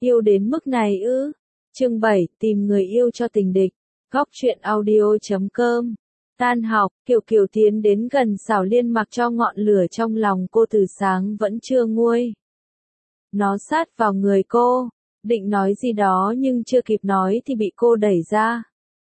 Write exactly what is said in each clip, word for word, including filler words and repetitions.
Yêu đến mức này ư? Chương bảy, tìm người yêu cho tình địch. Góc truyện audio chấm com. Tan học, Kiều Kiều tiến đến gần Sảo Liên mặc cho ngọn lửa trong lòng cô từ sáng vẫn chưa nguôi. Nó sát vào người cô, định nói gì đó nhưng chưa kịp nói thì bị cô đẩy ra.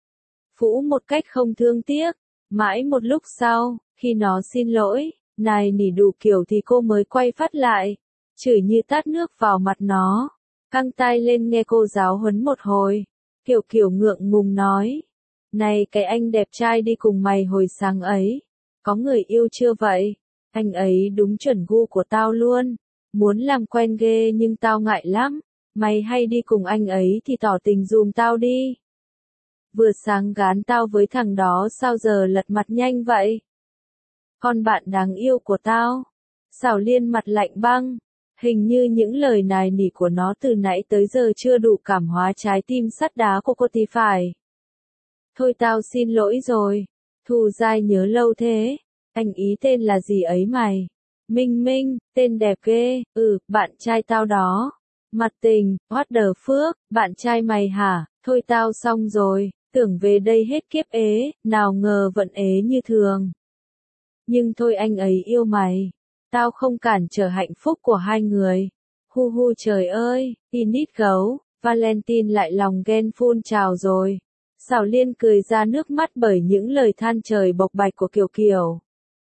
Phũ một cách không thương tiếc, mãi một lúc sau, khi nó xin lỗi, nài nỉ đủ kiểu thì cô mới quay phát lại, chửi như tát nước vào mặt nó, căng tai lên nghe cô giáo huấn một hồi. Kiều Kiều ngượng ngùng nói, này cái anh đẹp trai đi cùng mày hồi sáng ấy, có người yêu chưa vậy? Anh ấy đúng chuẩn gu của tao luôn, muốn làm quen ghê nhưng tao ngại lắm, mày hay đi cùng anh ấy thì tỏ tình dùm tao đi. Vừa sáng gán tao với thằng đó sao giờ lật mặt nhanh vậy? Con bạn đáng yêu của tao. Sảo Liên mặt lạnh băng, hình như những lời nài nỉ của nó từ nãy tới giờ chưa đủ cảm hóa trái tim sắt đá của cô thì phải. Thôi tao xin lỗi rồi, thù dai nhớ lâu thế, anh ý tên là gì ấy mày? Minh Minh, tên đẹp ghê, ừ, bạn trai tao đó. Mặt tình, what the fuck, bạn trai mày hả? Thôi tao xong rồi, tưởng về đây hết kiếp ế, nào ngờ vẫn ế như thường. Nhưng thôi anh ấy yêu mày, tao không cản trở hạnh phúc của hai người. Hu hu trời ơi, Init gấu, Valentine lại lòng ghen phun trào rồi. Sảo Liên cười ra nước mắt bởi những lời than trời bộc bạch của Kiều Kiều.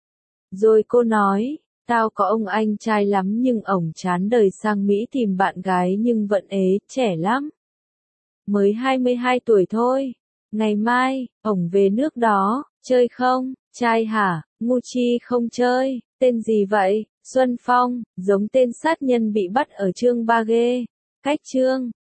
Rồi cô nói, tao có ông anh trai lắm nhưng ổng chán đời sang Mỹ tìm bạn gái nhưng vẫn ế, trẻ lắm. Mới hai mươi hai tuổi thôi. Ngày mai, ổng về nước đó, chơi không? Trai hả? Ngu chi không chơi, tên gì vậy? Xuân Phong, giống tên sát nhân bị bắt ở chương ba ghê. Cách chương